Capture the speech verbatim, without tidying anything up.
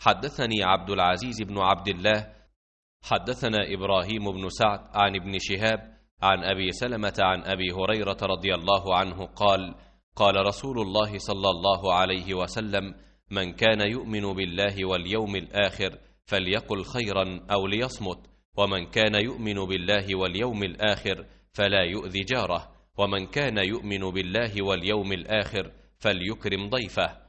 حدثني عبد العزيز بن عبد الله حدثنا إبراهيم بن سعد عن ابن شهاب عن أبي سلمة عن أبي هريرة رضي الله عنه قال: قال رسول الله صلى الله عليه وسلم: من كان يؤمن بالله واليوم الآخر فليقل خيرا أو ليصمت، ومن كان يؤمن بالله واليوم الآخر فلا يؤذي جاره، ومن كان يؤمن بالله واليوم الآخر فليكرم ضيفه.